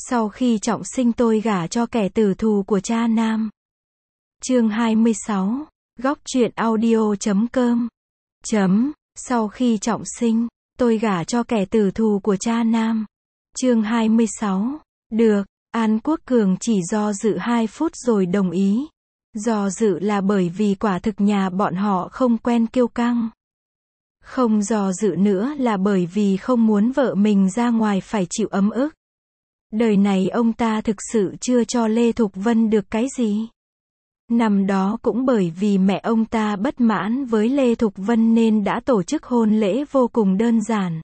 Sau khi trọng sinh tôi gả cho kẻ tử thù của cha nam. Chương 26. Góc truyện audio.com. Sau khi trọng sinh, tôi gả cho kẻ tử thù của cha nam. Chương 26. Được, An Quốc Cường chỉ do dự 2 phút rồi đồng ý. Do dự là bởi vì quả thực nhà bọn họ không quen kiêu căng. Không do dự nữa là bởi vì không muốn vợ mình ra ngoài phải chịu ấm ức. Đời này ông ta thực sự chưa cho Lê Thục Vân được cái gì. Năm đó cũng bởi vì mẹ ông ta bất mãn với Lê Thục Vân nên đã tổ chức hôn lễ vô cùng đơn giản.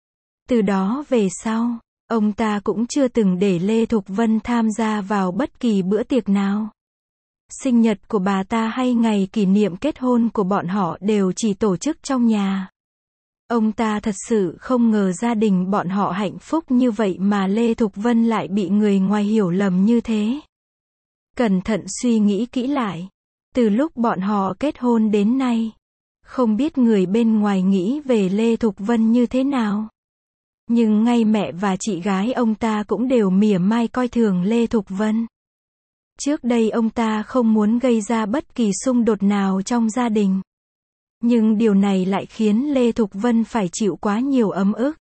Từ đó về sau, ông ta cũng chưa từng để Lê Thục Vân tham gia vào bất kỳ bữa tiệc nào. Sinh nhật của bà ta hay ngày kỷ niệm kết hôn của bọn họ đều chỉ tổ chức trong nhà. Ông ta thật sự không ngờ gia đình bọn họ hạnh phúc như vậy mà Lê Thục Vân lại bị người ngoài hiểu lầm như thế. Cẩn thận suy nghĩ kỹ lại. Từ lúc bọn họ kết hôn đến nay, không biết người bên ngoài nghĩ về Lê Thục Vân như thế nào. Nhưng ngay mẹ và chị gái ông ta cũng đều mỉa mai coi thường Lê Thục Vân. Trước đây ông ta không muốn gây ra bất kỳ xung đột nào trong gia đình. Nhưng điều này lại khiến Lê Thục Vân phải chịu quá nhiều ấm ức.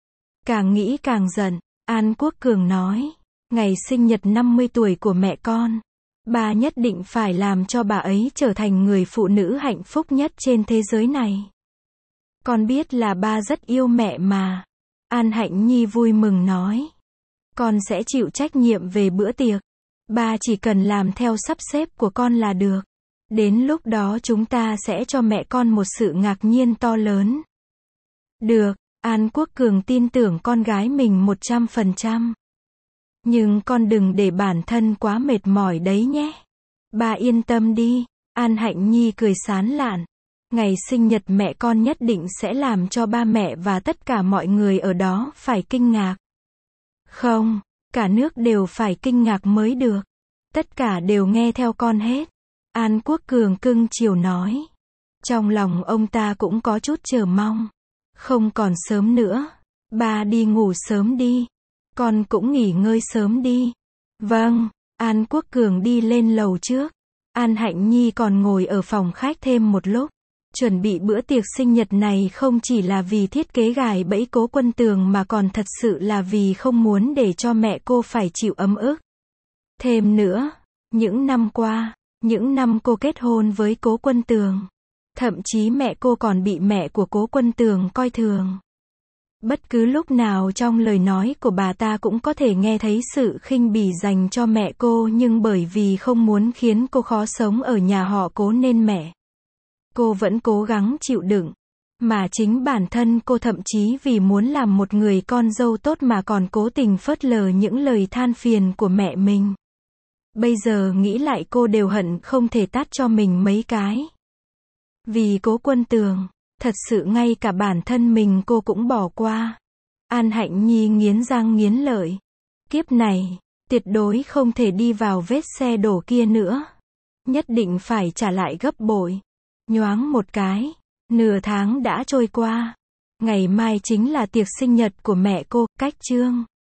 Càng nghĩ càng giận, An Quốc Cường nói, ngày sinh nhật 50 tuổi của mẹ con, ba nhất định phải làm cho bà ấy trở thành người phụ nữ hạnh phúc nhất trên thế giới này. Con biết là ba rất yêu mẹ mà. An Hạnh Nhi vui mừng nói, con sẽ chịu trách nhiệm về bữa tiệc. Ba chỉ cần làm theo sắp xếp của con là được. Đến lúc đó chúng ta sẽ cho mẹ con một sự ngạc nhiên to lớn. Được, An Quốc Cường tin tưởng con gái mình 100%. Nhưng con đừng để bản thân quá mệt mỏi đấy nhé. Ba yên tâm đi. An Hạnh Nhi cười sán lạn. Ngày sinh nhật mẹ con nhất định sẽ làm cho ba mẹ và tất cả mọi người ở đó phải kinh ngạc. Không, cả nước đều phải kinh ngạc mới được. Tất cả đều nghe theo con hết. An Quốc Cường cưng chiều nói. Trong lòng ông ta cũng có chút chờ mong. Không còn sớm nữa. Ba đi ngủ sớm đi. Con cũng nghỉ ngơi sớm đi. Vâng, An Quốc Cường đi lên lầu trước. An Hạnh Nhi còn ngồi ở phòng khách thêm một lúc. Chuẩn bị bữa tiệc sinh nhật này không chỉ là vì thiết kế gài bẫy Cố Quân Tường mà còn thật sự là vì không muốn để cho mẹ cô phải chịu ấm ức. Thêm nữa, những năm qua, những năm cô kết hôn với Cố Quân Tường, thậm chí mẹ cô còn bị mẹ của Cố Quân Tường coi thường. Bất cứ lúc nào trong lời nói của bà ta cũng có thể nghe thấy sự khinh bỉ dành cho mẹ cô, nhưng bởi vì không muốn khiến cô khó sống ở nhà họ Cố nên cô vẫn cố gắng chịu đựng. Mà chính bản thân cô thậm chí vì muốn làm một người con dâu tốt mà còn cố tình phớt lờ những lời than phiền của mẹ mình. Bây giờ nghĩ lại cô đều hận không thể tát cho mình mấy cái. Vì Cố Quân Tường, thật sự ngay cả bản thân mình cô cũng bỏ qua. An Hạnh Nhi nghiến răng nghiến lợi. Kiếp này, tuyệt đối không thể đi vào vết xe đổ kia nữa. Nhất định phải trả lại gấp bội. Nhoáng một cái, nửa tháng đã trôi qua. Ngày mai chính là tiệc sinh nhật của mẹ cô, cách chương